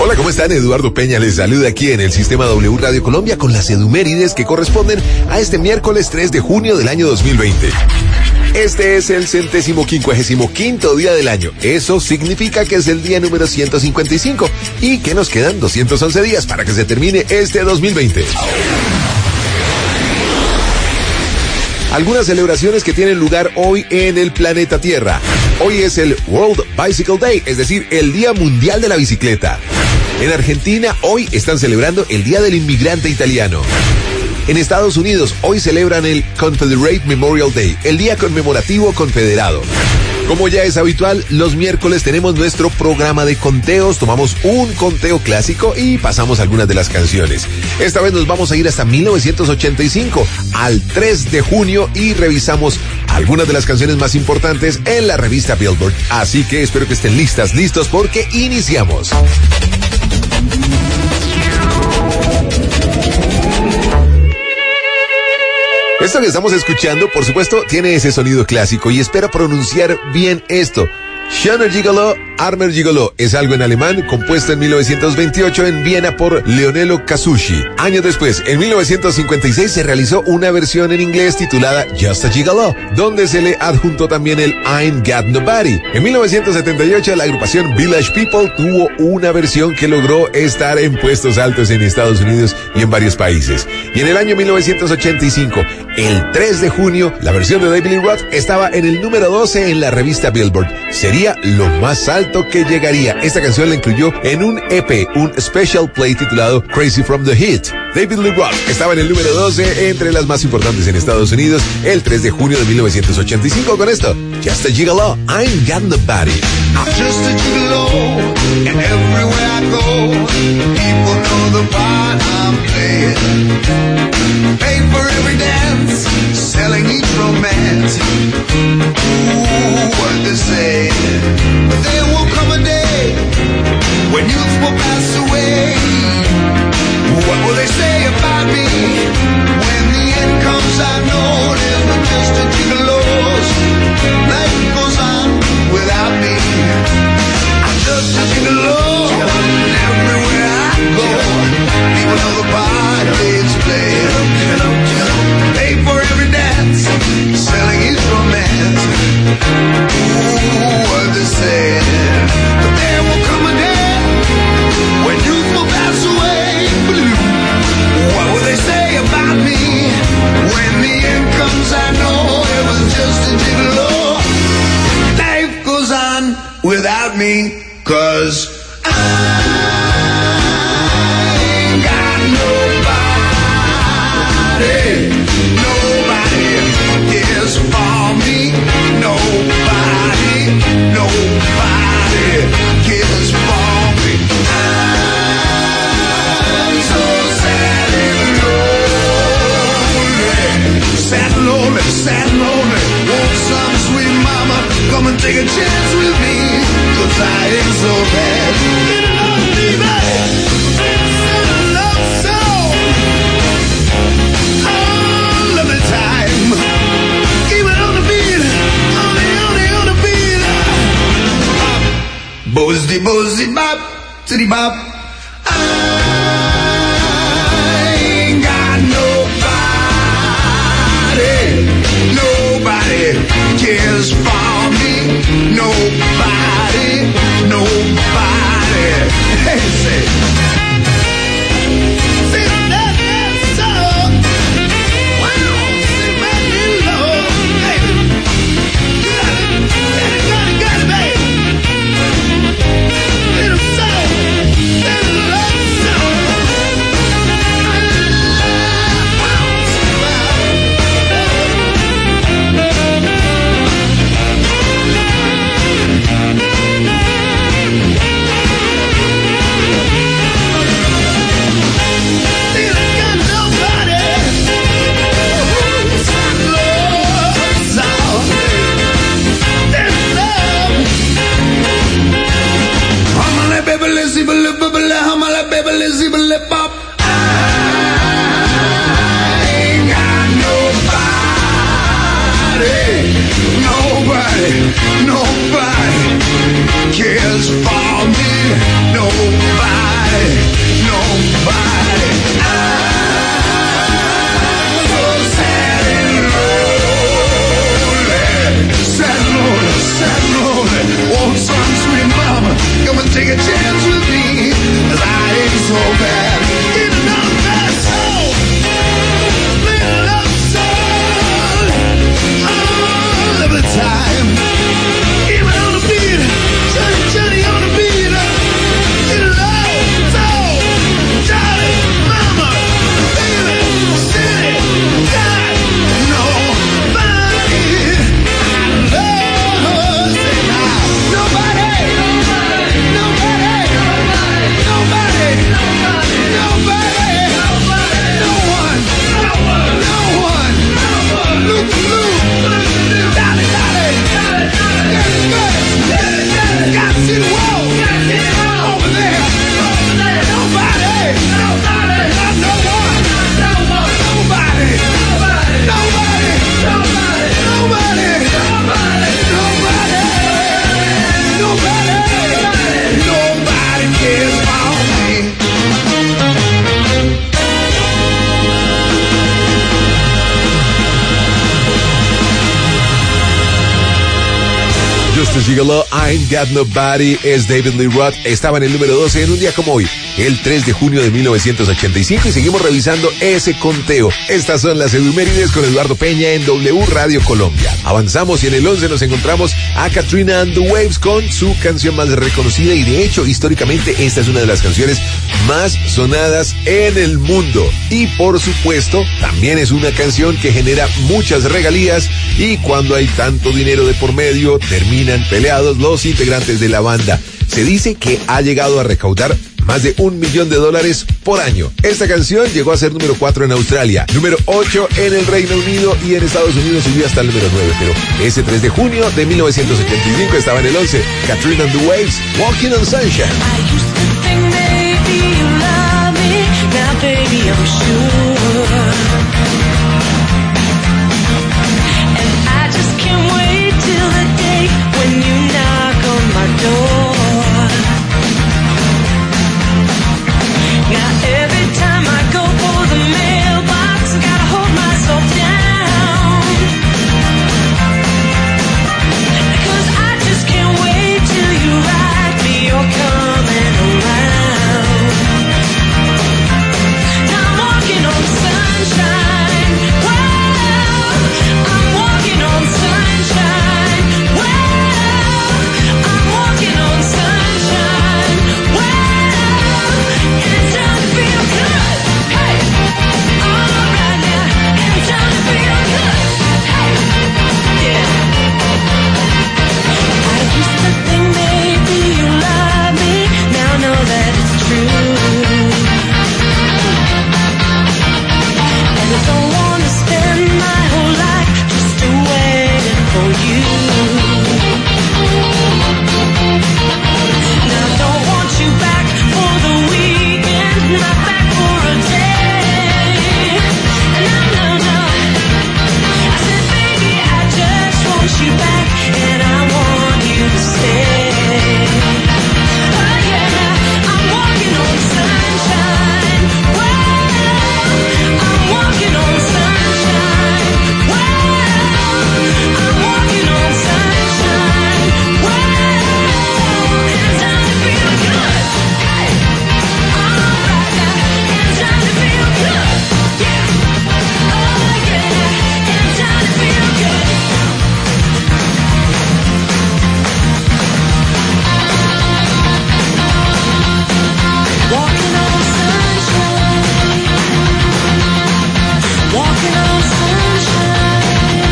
Hola, ¿cómo están? Eduardo Peña les saluda aquí en el Sistema W Radio Colombia con las edumérides que corresponden a este miércoles 3 de junio del año 2020. Este es el 155º día del año. Eso significa que es el día número 155 y que nos quedan 211 días para que se termine este 2020. Algunas celebraciones que tienen lugar hoy en el planeta Tierra. Hoy es el World Bicycle Day, es decir, el Día Mundial de la Bicicleta. En Argentina, hoy están celebrando el Día del Inmigrante Italiano. En Estados Unidos, hoy celebran el Confederate Memorial Day, el Día Conmemorativo Confederado. Como ya es habitual, los miércoles tenemos nuestro programa de conteos, tomamos un conteo clásico y pasamos algunas de las canciones. Esta vez nos vamos a ir hasta 1985, al 3 de junio, y revisamos algunas de las canciones más importantes en la revista Billboard. Así que espero que estén listos, porque iniciamos. Esto que estamos escuchando, por supuesto, tiene ese sonido clásico y espero pronunciar bien esto. Schöner Gigolo, Armer Gigolo es algo en alemán, compuesto en 1928 en Viena por Leonello Casucci. Años después, en 1956, se realizó una versión en inglés titulada Just a Gigolo, donde se le adjuntó también el Ain't Got Nobody. En 1978, la agrupación Village People tuvo una versión que logró estar en puestos altos en Estados Unidos y en varios países. Y en el año 1985, el 3 de junio, la versión de David Lee Roth estaba en el número 12 en la revista Billboard. Sería lo más alto que llegaría. Esta canción la incluyó en un EP, un special play titulado Crazy from the Heat. David Lee Roth estaba en el número 12 entre las más importantes en Estados Unidos el 3 de junio de 1985 con esto, Just a Gigolo, Ain't Got Nobody. I'm just a gigolo, and everywhere I go, people know the part I'm playing. Pay for every dance, selling each romance. Ooh, what they say. But there will come a day when youth will pass away. What will they say about me when the end comes? I know there's no just a gigolos. Life goes on without me. I'm just a gigolo, and everywhere I go, people know the part it's playing. Pay for every dance, selling each romance. Ooh, what they say. But there will come a day when youth will pass away. What will they say about me when the end comes? I know it was just a gigolo. Life goes on without me, 'cause I ain't got nobody. Nobody cares for me. Nobody cares for me. I'm so sad and lonely. Sad and lonely. Want some sweet mama come and take a chance with me, 'cause I ain't so bad. Get along, baby. Send a love song. Oh, love the time. Keep it on the beat. On the beat. Bozzy, bozzy, bop, city bop. I ain't got nobody cares for me. Nobody. Hey, say. See that song? Wow, see man in love. Hey, you got it, baby. Little song, little love song. Nobody cares for me. Nobody Gigolo, I Ain't Got Nobody, es David Lee Roth. Estaba en el número 12 en un día como hoy, el 3 de junio de 1985, y seguimos revisando ese conteo. Estas son las efemérides con Eduardo Peña en W Radio Colombia. Avanzamos y en el 11 nos encontramos a Katrina and the Waves con su canción más reconocida, y de hecho, históricamente, esta es una de las canciones más sonadas en el mundo. Y por supuesto, también es una canción que genera muchas regalías, y cuando hay tanto dinero de por medio, terminan peleados los integrantes de la banda. Se dice que ha llegado a recaudar más de $1 millón por año. Esta canción llegó a ser número 4 en Australia, número 8 en el Reino Unido, y en Estados Unidos subió hasta el número 9. Pero ese 3 de junio de 1985 estaba en el 11. Katrina and the Waves, Walking on Sunshine. I used to think maybe you love me, now baby I'm sure. And I just can't wait till the day when you knock on my door. Now every time I go for the mailbox, gotta hold myself down, 'cause I just can't wait till you write me you're coming around. Now I'm walking on sunshine, well, I'm walking on sunshine, well, I'm walking on sunshine, well, and it's time to feel good, hey, all right now, and it's time to feel good, hey, yeah. I used to think maybe you love me, now know that it's true. And I don't wanna spend my whole life just waiting for you. Now I don't want you back for the weekend, not back for a day. No, no, no. I said, baby, I just want you back, and I want you to stay. Oh yeah, I'm walking on sunshine. Well, I'm walking on sunshine. Well, I'm walking on sunshine. Well, and it's time to feel good. Hey, all right now, and it's time to feel good. Yeah, oh yeah, and it's time to feel good. Walking on sunshine, walking on sunshine.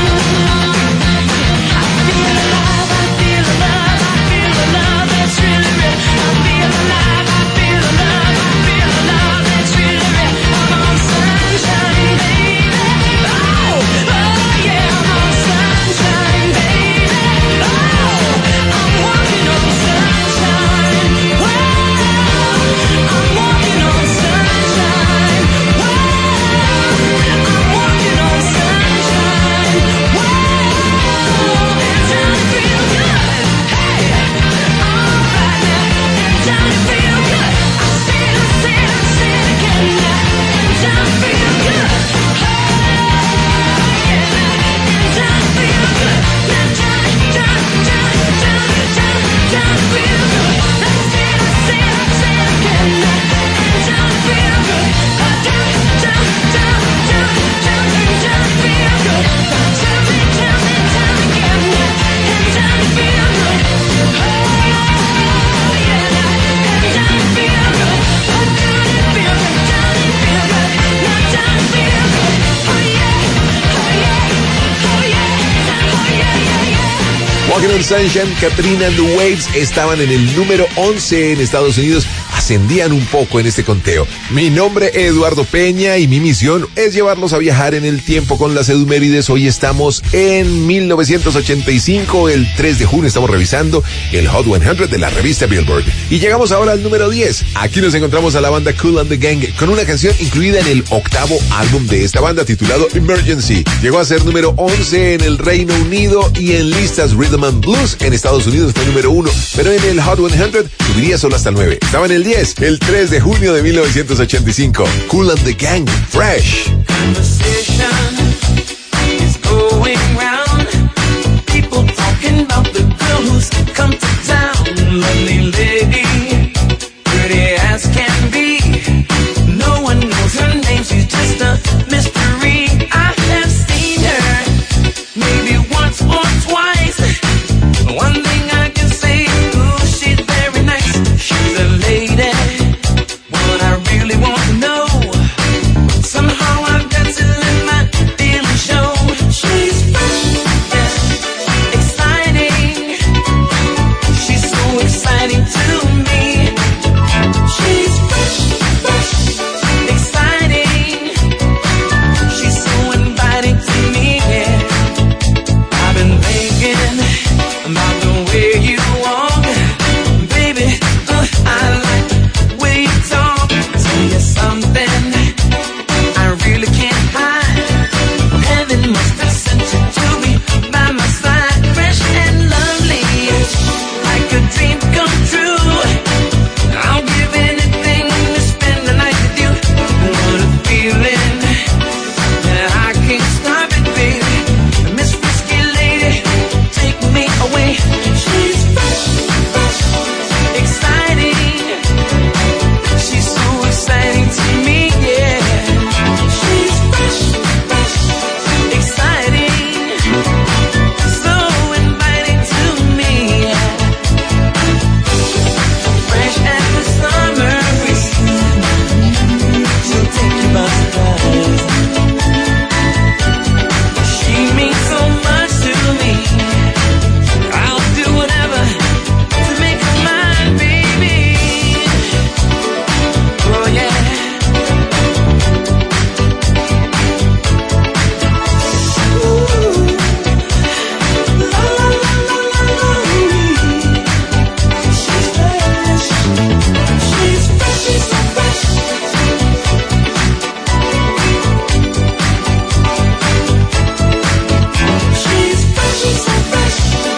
I feel alive, I feel the love, I feel the love that's really real. I feel alive, I feel the love, I feel the love that's really real. I'm on sunshine, baby. Oh, oh yeah, I'm on sunshine, baby. Oh, I'm walking on sunshine. Well, I'm walking on sunshine. Well, I'm walking on sunshine. Well, it's time to feel good. Hey, all right now, it's time to feel good. I said it again now. It's time to feel good. Hey, yeah, it's time to feel good. Now time to feel good. I said it again now. It's time to feel good. Time to feel good. Tell me again now. It's time to feel good. Oh yeah, it's time to feel good. Oh, time to feel good. Time to feel good. Now time to feel good. Oh yeah, oh yeah, oh yeah, oh yeah, yeah, yeah. Walking on Sunshine, Katrina and the Waves estaban en el número 11 en Estados Unidos. Ascendían un poco en este conteo. Mi nombre es Eduardo Peña y mi misión es llevarlos a viajar en el tiempo con las efemérides. Hoy estamos en 1985, el 3 de junio estamos revisando el Hot 100 de la revista Billboard. Y llegamos ahora al número 10. Aquí nos encontramos a la banda Kool and the Gang con una canción incluida en el 8º álbum de esta banda titulado Emergency. Llegó a ser número 11 en el Reino Unido y en listas Rhythm and Blues en Estados Unidos fue número 1, pero en el Hot 100 subiría solo hasta el 9. Estaba en el 10, el 3 de junio de 1985. Kool and the Gang, Fresh. Conversation is going round. People talking about the girl who's come to town. Lovely lady, pretty as can be. No one knows her name, she's just a mystery. I have seen her maybe once or twice. One thing I can say, ooh, she's very nice. She's a lady, what I really want to know. Somehow I've got to let my feelings show. She's fresh, yeah, exciting. She's so exciting to me. She's fresh, exciting. She's so inviting to me, yeah. I've been thinking about the way you walk, baby. I like the way you talk. Tell you something I really can't hide. Heaven must have sent you to be by my side. Fresh and lovely, like a dream come true. I'll give anything to spend the night with you. What a feeling that I can't stop it, baby. Miss Risky Lady, take me away. She's fresh, exciting. She's so exciting to me, yeah. She's fresh, exciting. So inviting to me, yeah. Fresh as the summer breeze, she'll take you by surprise. She means so much to me. I'll do whatever to make her mine, baby. Oh yeah. Ooh. La la la la la la. She's fresh. She's fresh. She's so fresh. She's fresh. She's so fresh.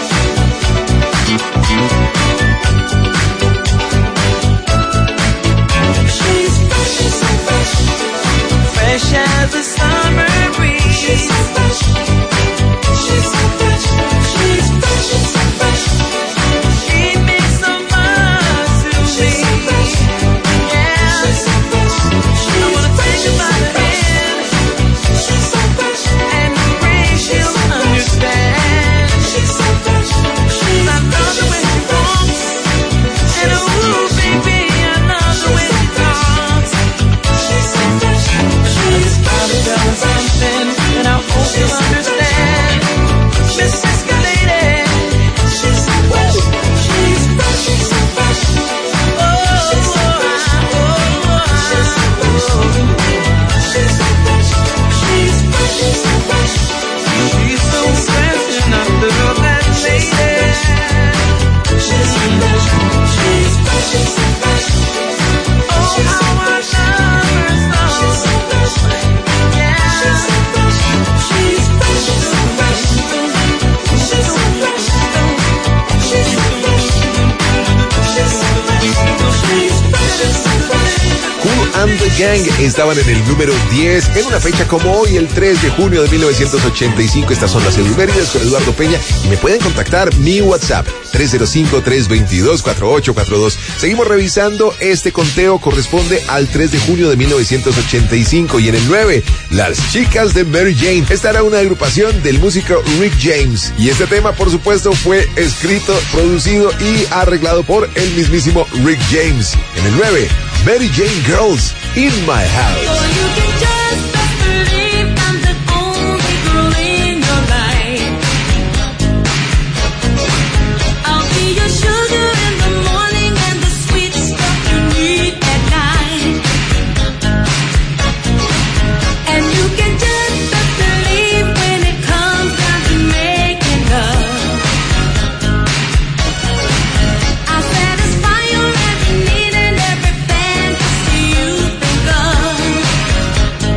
She's fresh. She's so fresh. Fresh as a summer breeze. She's so fresh. She's so fresh. She's fresh. She's so fresh. She means so much to me. She's so fresh. Yeah. She's so fresh. I wanna take her by the hand. She's so fresh. And the way she'll understand. She's so fresh. I love the way she walks. And ooh, baby, I love the way she talks. She's so fresh. She's probably done something, and I hope you understand. Miss Risky Lady, she's so fresh. She's fresh. She's so fresh. Oh, she's so fresh. She's so fresh. She's so fresh. She's fresh. She's so fresh. She's so fresh, and I love that lady. She's so fresh. She's fresh. She's so fresh. Oh, how I love her so. She's so fresh. Yeah. She's so fresh. She's fresh. She's so fresh. She's so fresh. She's so fresh. She's so fresh. She's fresh. She's so fresh. Kool and the Gang estaban en el número 10 en una fecha como hoy, el 3 de junio de 1985. Estas son las efemérides con Eduardo Peña y me pueden contactar mi WhatsApp 305-322-4842. Seguimos revisando, este conteo corresponde al 3 de junio de 1985 y en el 9, Las Chicas de Mary Jane. Esta era una agrupación del músico Rick James y este tema por supuesto fue escrito, producido y arreglado por el mismísimo Rick James. En el 9, Mary Jane Girls in My House. So you can just believe I'm the only girl in your life. I'll be your sugar in the morning and the sweet stuff you need at night. And you can just believe when it comes down to making love, I'll satisfy your every need and every fantasy you think of.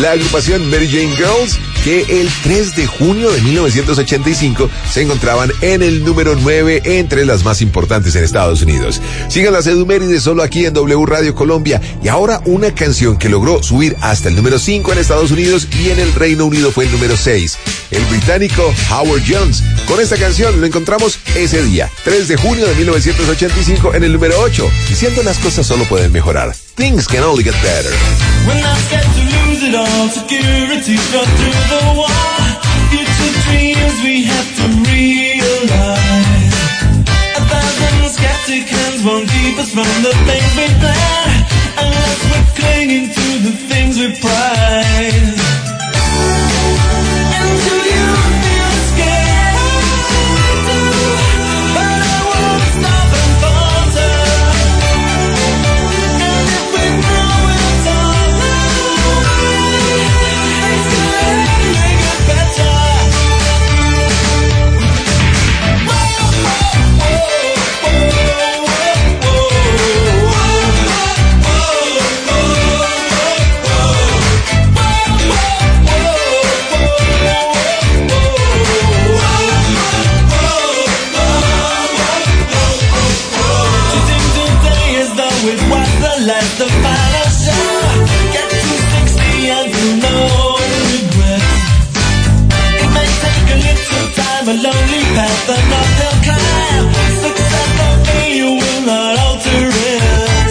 la agrupación Mary Jane Girls, que el 3 de junio de 1985 se encontraban en el número 9 entre las más importantes en Estados Unidos. Sigan las Edumérides solo aquí en W Radio Colombia. Y ahora una canción que logró subir hasta el número 5 en Estados Unidos y en el Reino Unido fue el número 6. El británico Howard Jones. Con esta canción lo encontramos ese día, 3 de junio de 1985 en el número 8, diciendo las cosas solo pueden mejorar. Things can only get better. When I scared to lose it all, security shot through the wall. Future dreams we have to realize. 1,000 skeptic hands won't keep us from the things we plan, unless we're clinging to the things we prize. And do you feel scared? But I won't stop and falter. And if we throw it all away, things can only get better. Whoa, whoa, Let the final show. Get to 60 and you know regret. It may take a little time, a lonely path, an uphill climb. Success for me, you will not alter it.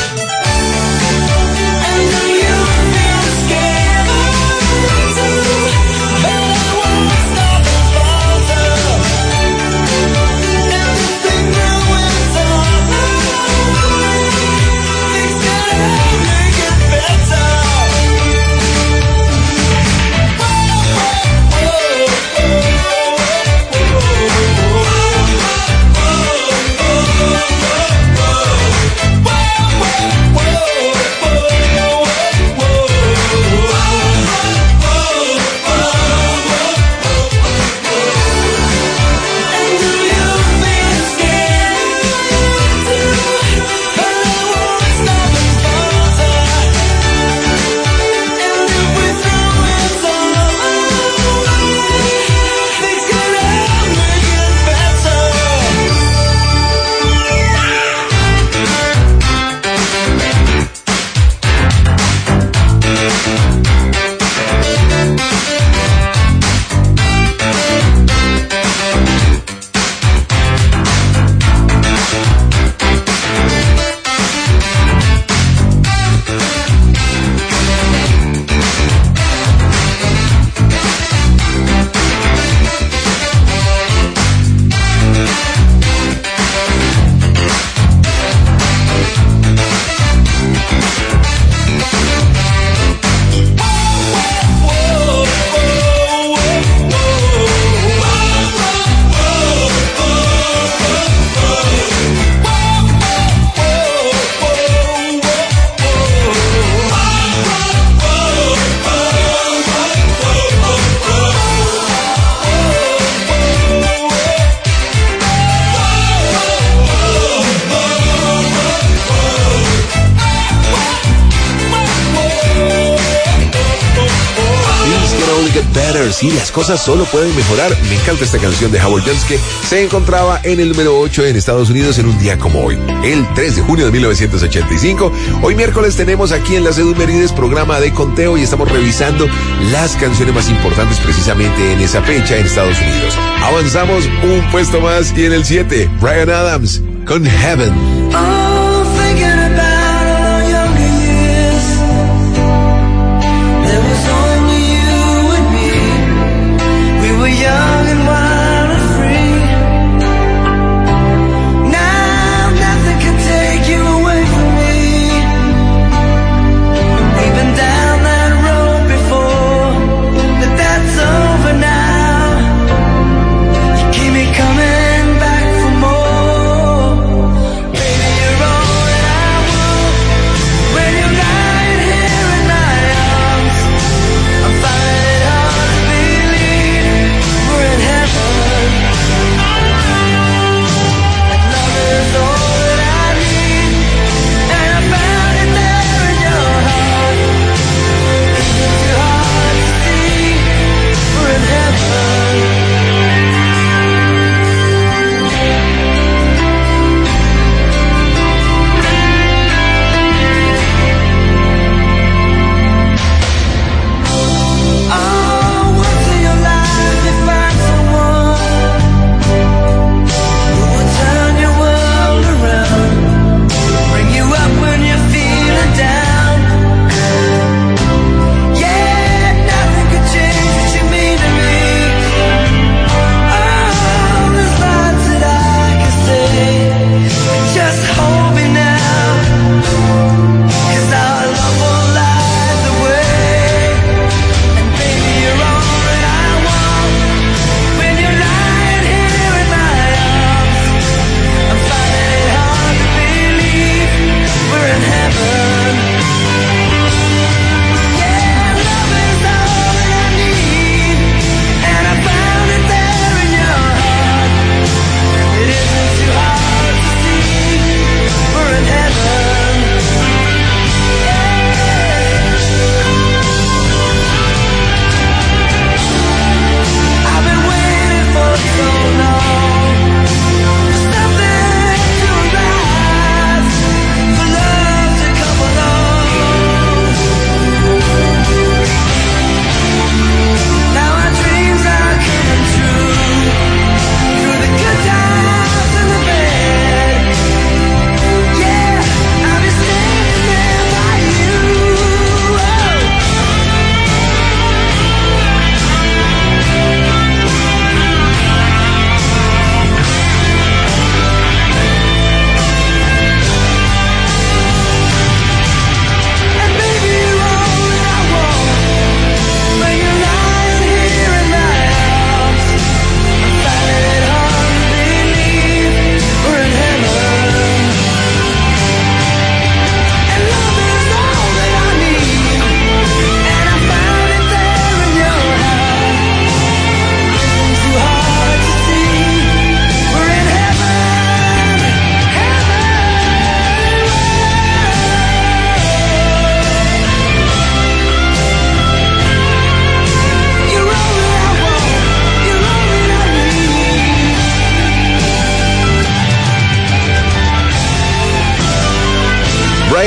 And do you feel scared? But I won't stop and falter. And if we throw it all away, things can only get better. And do you feel scared? But I won't stop and falter. And if we throw it all away, things can only get better. Things can only get better. Sí, las cosas solo pueden mejorar. Me encanta esta canción de Howard Jones que se encontraba en el número 8 en Estados Unidos en un día como hoy, el 3 de junio de 1985. Hoy miércoles tenemos aquí en las Edumérides programa de conteo y estamos revisando las canciones más importantes precisamente en esa fecha en Estados Unidos. Avanzamos un puesto más y en el 7, Bryan Adams con Heaven. Oh, thinking about our younger years, there was only you and me. We were young and wild and free. Now nothing can take you away from me. We've been down that road before, but that's over now. You keep me coming back for more. Baby,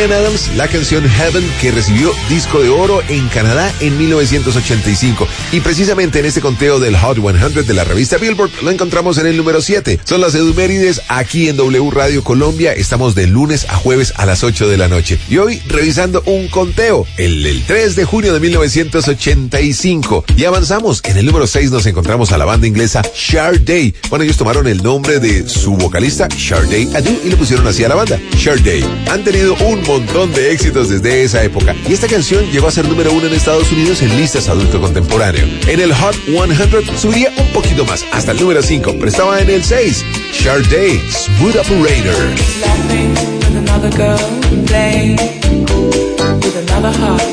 Bryan Adams, la canción Heaven, que recibió disco de oro en Canadá en 1985. Y precisamente en este conteo del Hot 100 de la revista Billboard lo encontramos en el número 7. Son las Edumérides aquí en W Radio Colombia. Estamos de lunes a jueves a las 8 de la noche. Y hoy revisando un conteo, el 3 de junio de 1985. Y avanzamos. En el número 6 nos encontramos a la banda inglesa Sade. Bueno, ellos tomaron el nombre de su vocalista, Sade Adu, y le pusieron así a la banda, Sade. Han tenido un montón de éxitos desde esa época. Y esta canción llegó a ser número 1 en Estados Unidos en listas adulto contemporáneo. En el Hot 100 subiría un poquito más, hasta el número 5, pero estaba en el 6. Sade, Smooth Operator. Laughing with another girl, playing with another heart.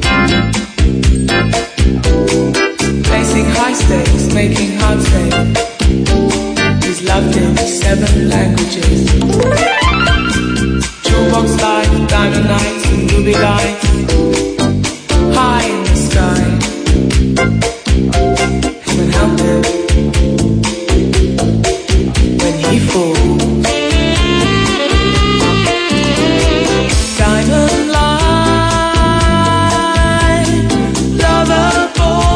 Placing high stakes, making hard stakes. He's loved in 7 languages. Jukebox life, diamond nights and ruby lights. High in the sky. Heaven help him when he falls. Diamond light, lover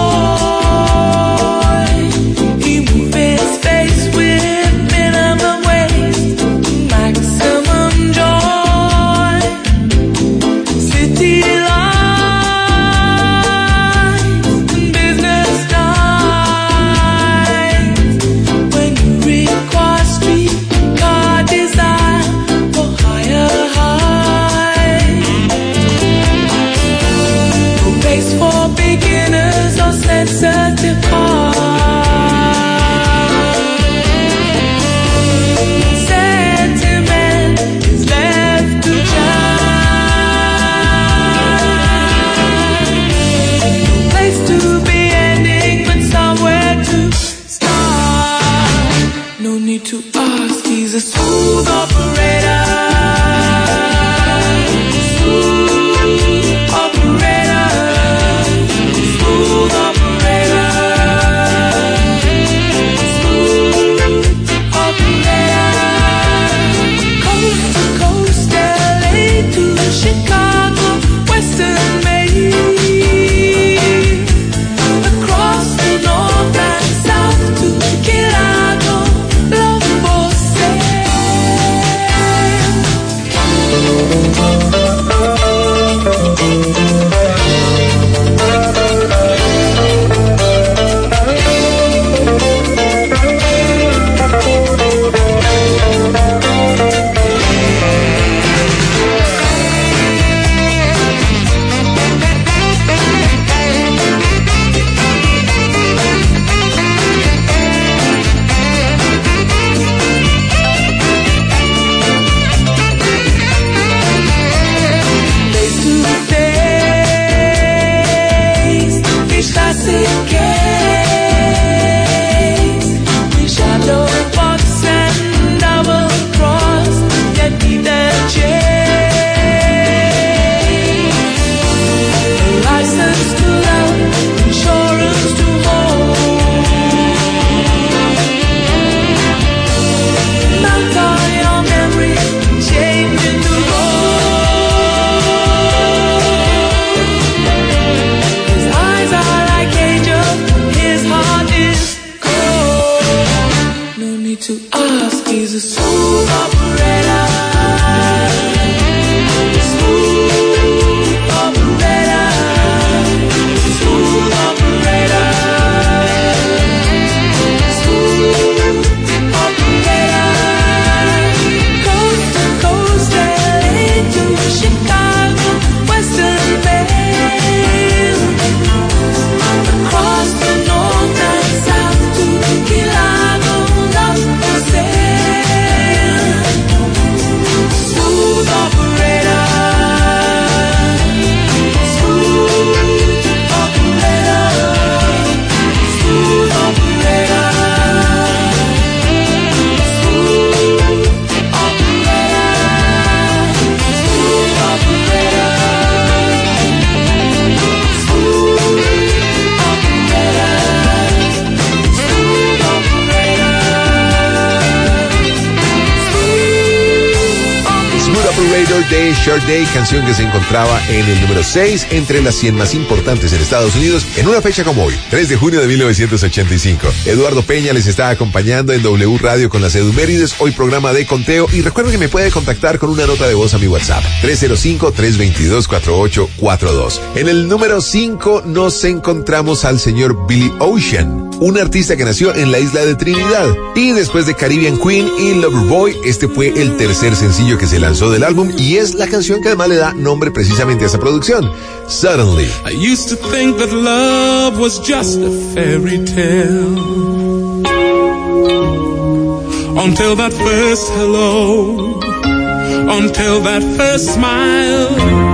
boy. He moves his face with minimum waste, maximum joy. City lights, business nights. When you require streetcar desire for higher heights. No place for beginners or sensitive hearts. Sentiment is left to chance. No place to be ending, but somewhere to start. No need to ask, he's a smooth operator. Smooth operator. Smooth operator. Short Day, canción que se encontraba en el número 6 entre las 100 más importantes en Estados Unidos en una fecha como hoy, 3 de junio de 1985. Eduardo Peña les está acompañando en W Radio con las Edumérides, hoy programa de conteo, y recuerden que me puede contactar con una nota de voz a mi WhatsApp, 305-322-4842. En el número 5 nos encontramos al señor Billy Ocean, un artista que nació en la isla de Trinidad, y después de Caribbean Queen y Loverboy, este fue el tercer sencillo que se lanzó del álbum y es la canción que además le da nombre precisamente a esa producción, Suddenly. I used to think that love was just a fairy tale, until that first hello, until that first smile.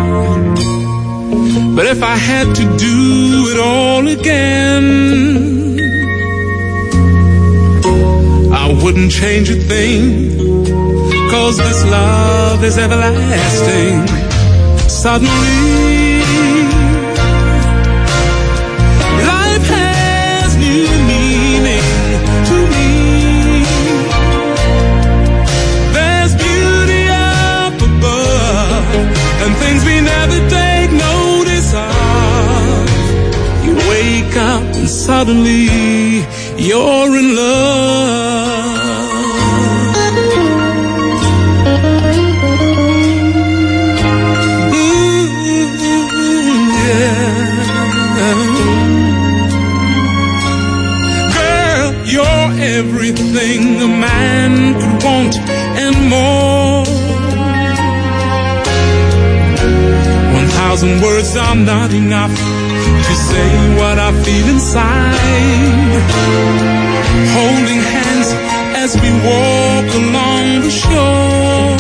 But if I had to do it all again, I wouldn't change a thing, 'cause this love is everlasting. Suddenly, life has new meaning to me. There's beauty up above, and things we never take notice of. You wake up and suddenly you're in love. Everything a man could want and more. 1,000 words are not enough to say what I feel inside. Holding hands as we walk along the shore.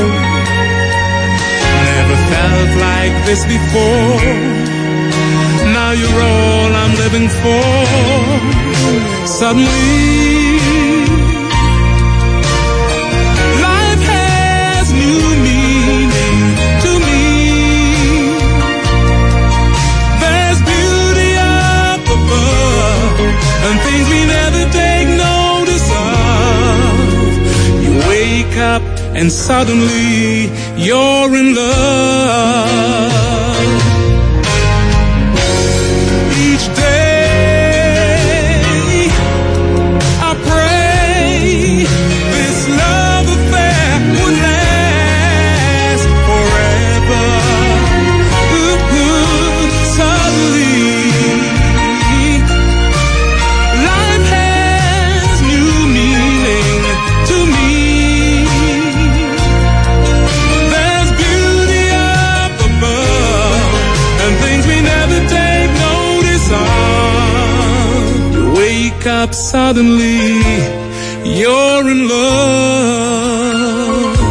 Never felt like this before. Now you're all I'm living for. Suddenly, life has new meaning to me. There's beauty up above, and things we never take notice of. You wake up and suddenly you're in love. Each day up suddenly you're in love.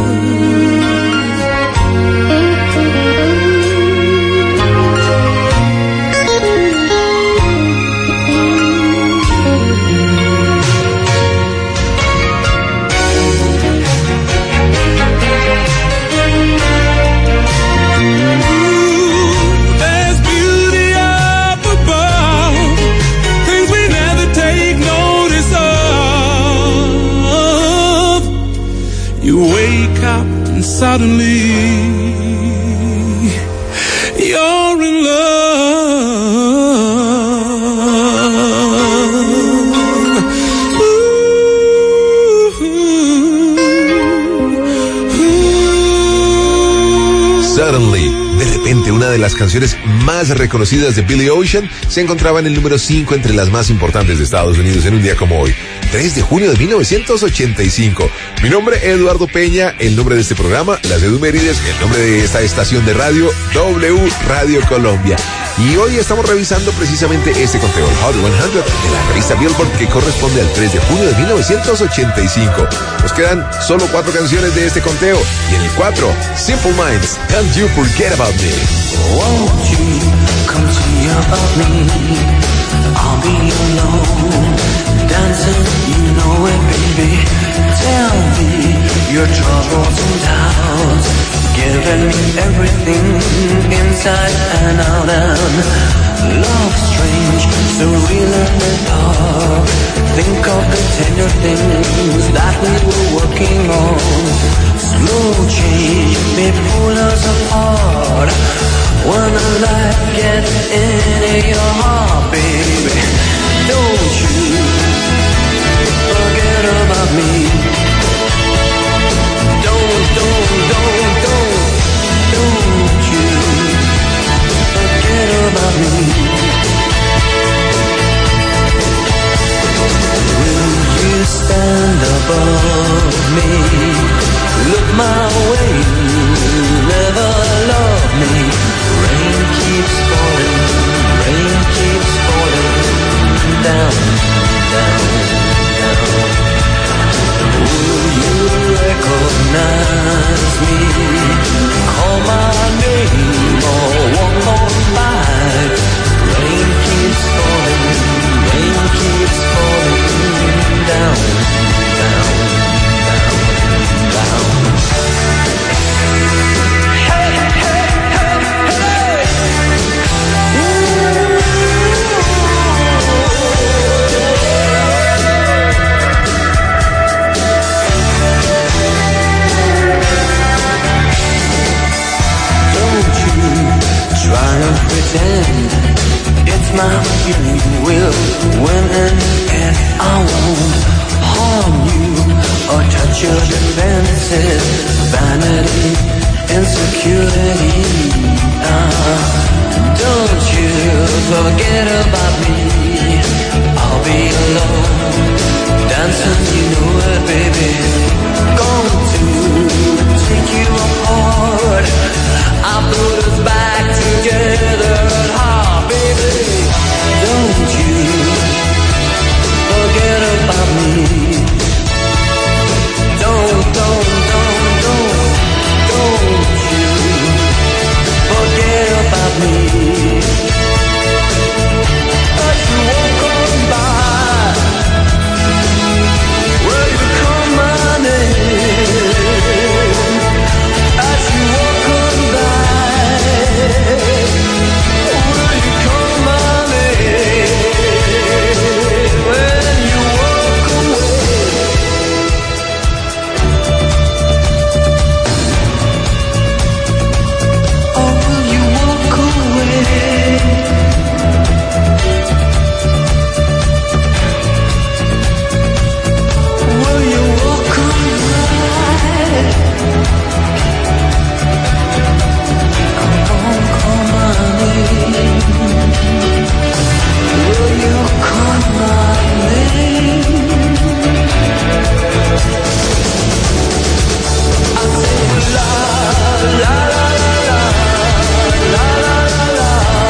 There's beauty up above, things we never take notice of. You wake up and suddenly you're in love. Suddenly, de repente, una de las canciones más reconocidas de Billy Ocean se encontraba en el número 5 entre las más importantes de Estados Unidos en un día como hoy, 3 de junio de 1985. Mi nombre es Eduardo Peña, el nombre de este programa, Las Edumérides, el nombre de esta estación de radio, W Radio Colombia. Y hoy estamos revisando precisamente este conteo, el Hot 100 de la revista Billboard, que corresponde al 3 de junio de 1985. Nos quedan solo 4 canciones de este conteo. Y en el 4, Simple Minds, Can't You Forget About Me. Won't you come to me about me? I'll be alone, dancing, you know it, baby. Tell me your troubles and doubts, giving me everything inside and out. And love strange, so real in the dark. Think of the tender things that we were working on. Slow change may pull us apart when the light gets into your heart, baby. Don't you forget about me. Don't you forget about me. Will you stand above me? Look my way, never love me. Rain keeps falling down, down, down. Will you recognize me? Call my name or walk on by. Rain keeps falling down, down, down, down. Hey, hey, hey, hey. Don't you try and pretend it's my feeling will win in the end. I won't harm you or touch your defenses. Vanity, insecurity. Don't you forget about me. I'll be alone, dancing, you know it, baby. Going to take you apart. I'll put us back together at heart, baby. Don't you forget about me. Don't you forget about me. As you walk on by, will you call my name? As you walk on by, will you call my name? When you walk away. Oh, will you walk away? Will you walk away? I'm gonna call my name. Will you call my name? I say la la la la la la la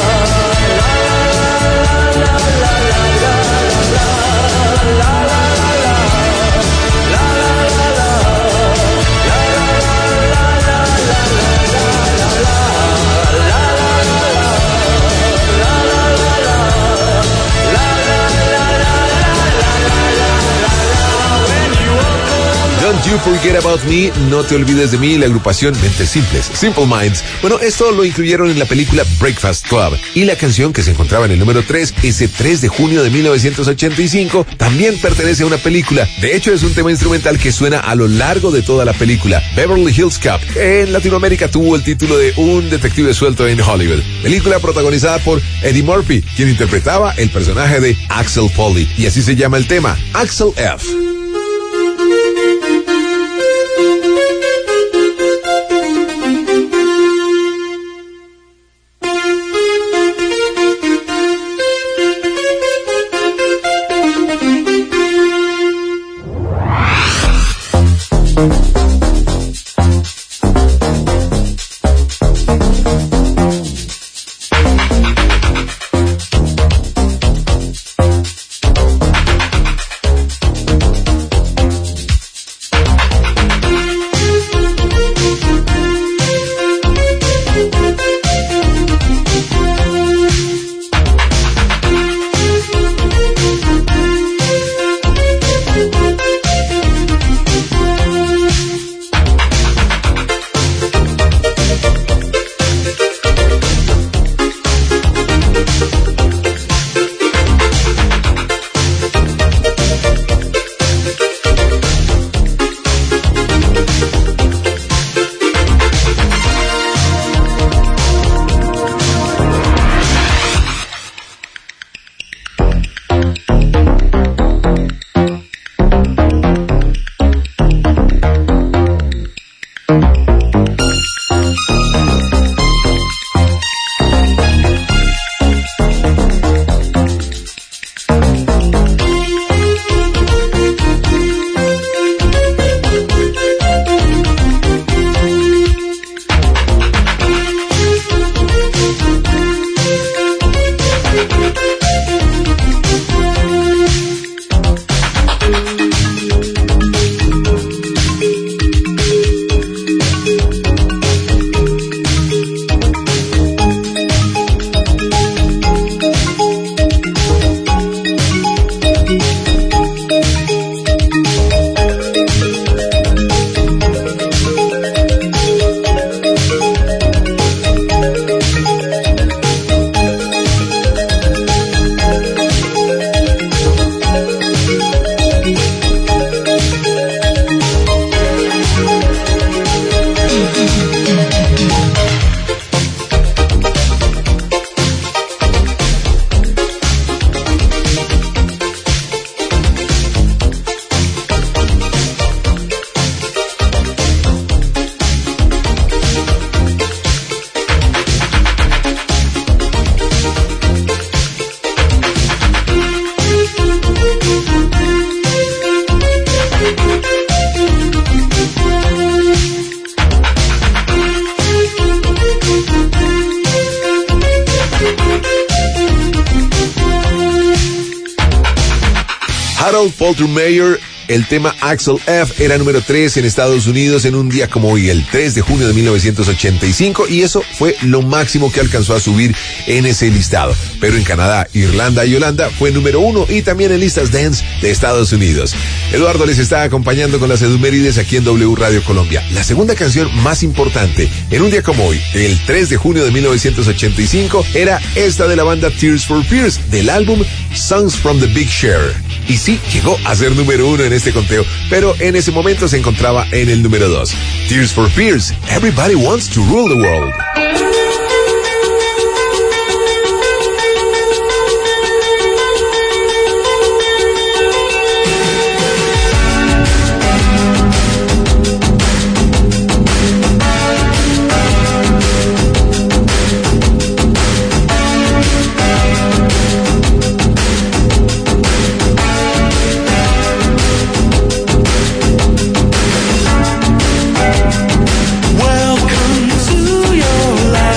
Don't You Forget About Me, No Te Olvides de Mí, la agrupación Mentes Simples, Simple Minds. Bueno, esto lo incluyeron en la película Breakfast Club, y la canción que se encontraba en el número 3, ese 3 de junio de 1985, también pertenece a una película. De hecho, es un tema instrumental que suena a lo largo de toda la película, Beverly Hills Cop. En Latinoamérica tuvo el título de Un detective suelto en Hollywood. Película protagonizada por Eddie Murphy, quien interpretaba el personaje de Axel Foley, y así se llama el tema, Axel F. Harold Faltermeyer. El tema Axel F era número 3 en Estados Unidos en un día como hoy, el 3 de junio de 1985, y eso fue lo máximo que alcanzó a subir en ese listado. Pero en Canadá, Irlanda y Holanda fue número 1 y también en listas dance de Estados Unidos. Eduardo les está acompañando con las efemérides aquí en W Radio Colombia. La segunda canción más importante en un día como hoy, el 3 de junio de 1985, era esta de la banda Tears for Fears, del álbum Songs from the Big Share. Y sí, llegó a ser número 1 en este conteo, pero en ese momento se encontraba en el número 2. Tears for Fears, Everybody Wants to Rule the World. Welcome to your life.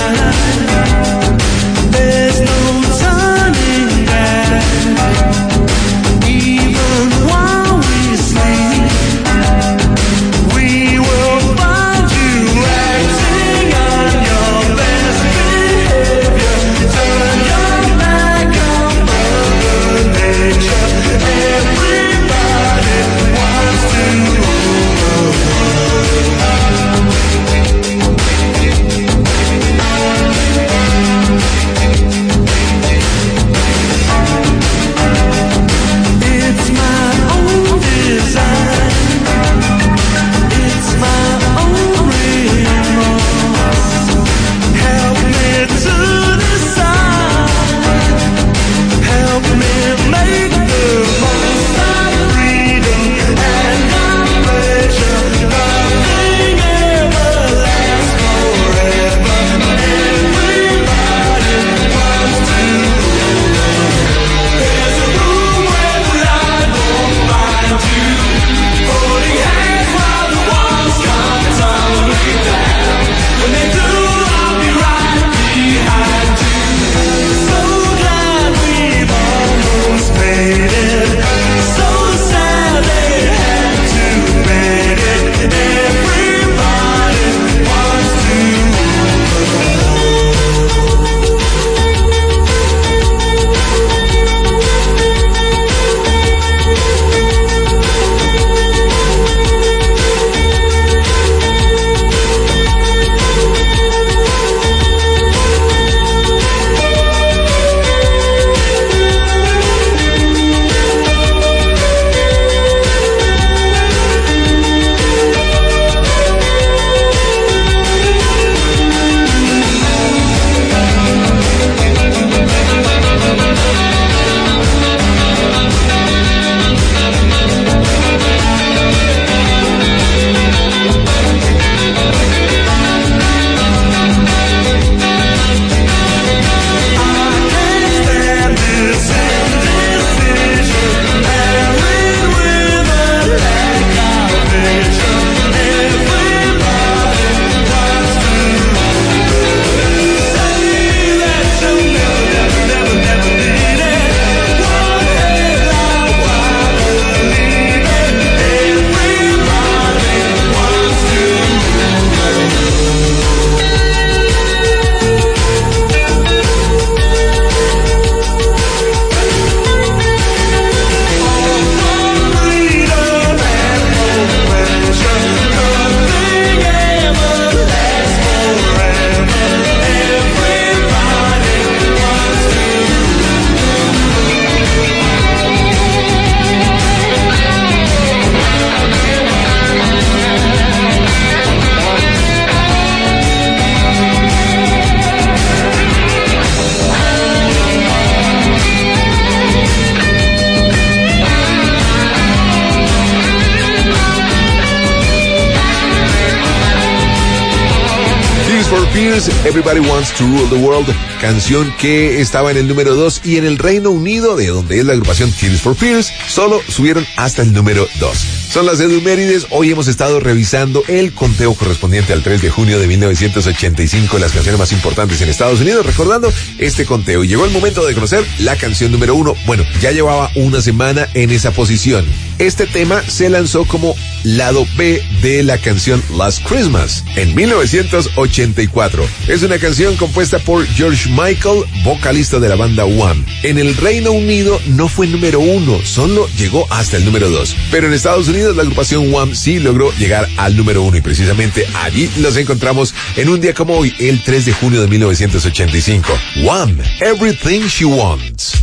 Fears, Everybody Wants to Rule the World, canción que estaba en el número 2 y en el Reino Unido, de donde es la agrupación Tears for Fears, solo subieron hasta el número 2. Son las Edumérides. Hoy hemos estado revisando el conteo correspondiente al 3 de junio de 1985, las canciones más importantes en Estados Unidos, recordando este conteo. Y llegó el momento de conocer la canción número 1. Bueno, ya llevaba una semana en esa posición. Este tema se lanzó como lado B de la canción Last Christmas en 1984. Es una canción compuesta por George Michael, vocalista de la banda Wham. En el Reino Unido no fue número 1, solo llegó hasta el número 2. Pero en Estados Unidos la agrupación Wham sí logró llegar al número 1 y precisamente allí los encontramos en un día como hoy, el 3 de junio de 1985. Wham, Everything She Wants.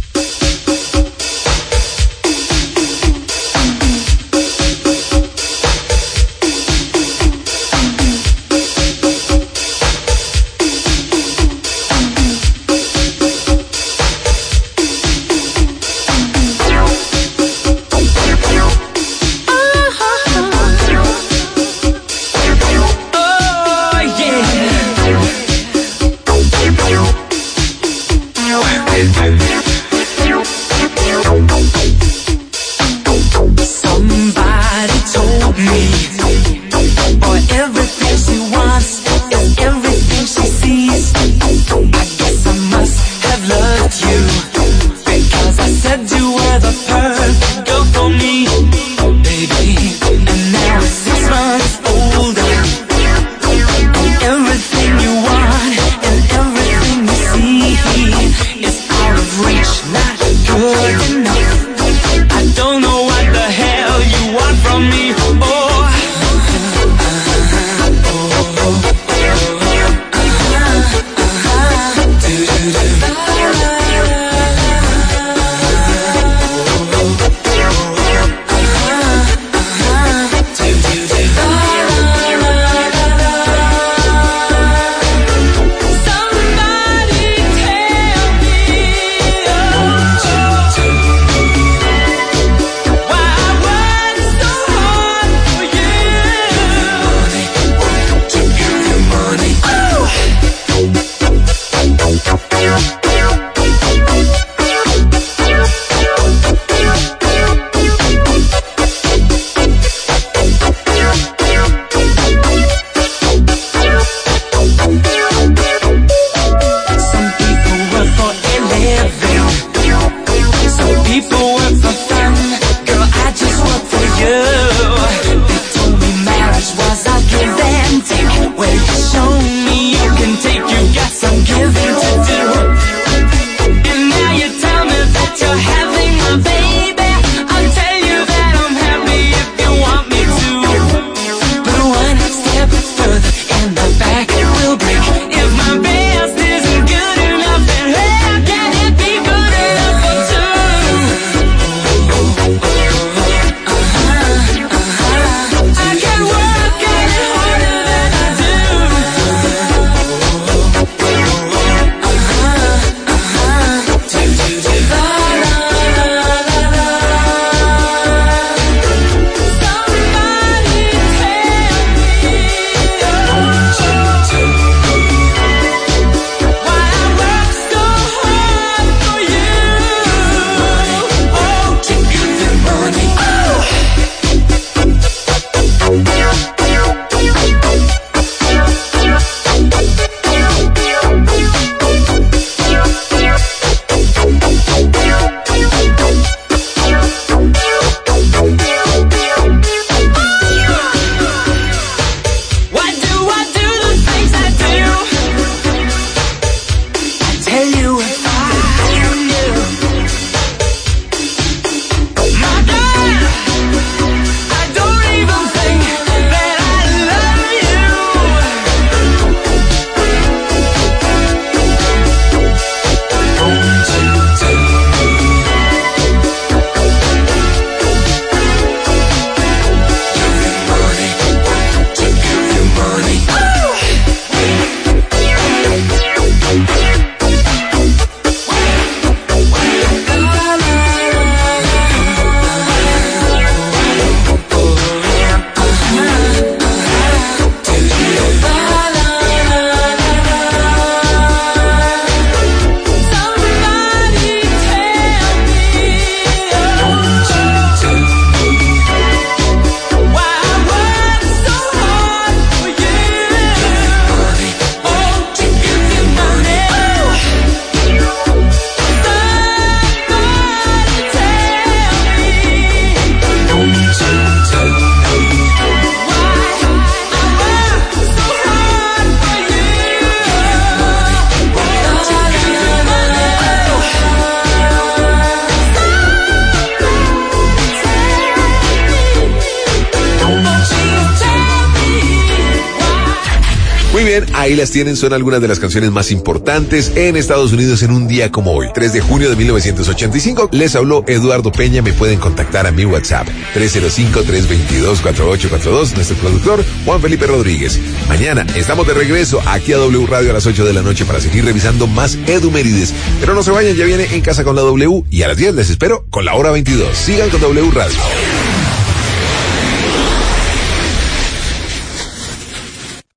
Ahí las tienen, son algunas de las canciones más importantes en Estados Unidos en un día como hoy, 3 de junio de 1985. Les habló Eduardo Peña. Me pueden contactar a mi WhatsApp 305-322-4842. Nuestro productor Juan Felipe Rodríguez. Mañana estamos de regreso aquí a W Radio a las 8 de la noche para seguir revisando más Edumérides. Pero no se vayan, ya viene En Casa con la W y a las 10 les espero con la hora 22. Sigan con W Radio.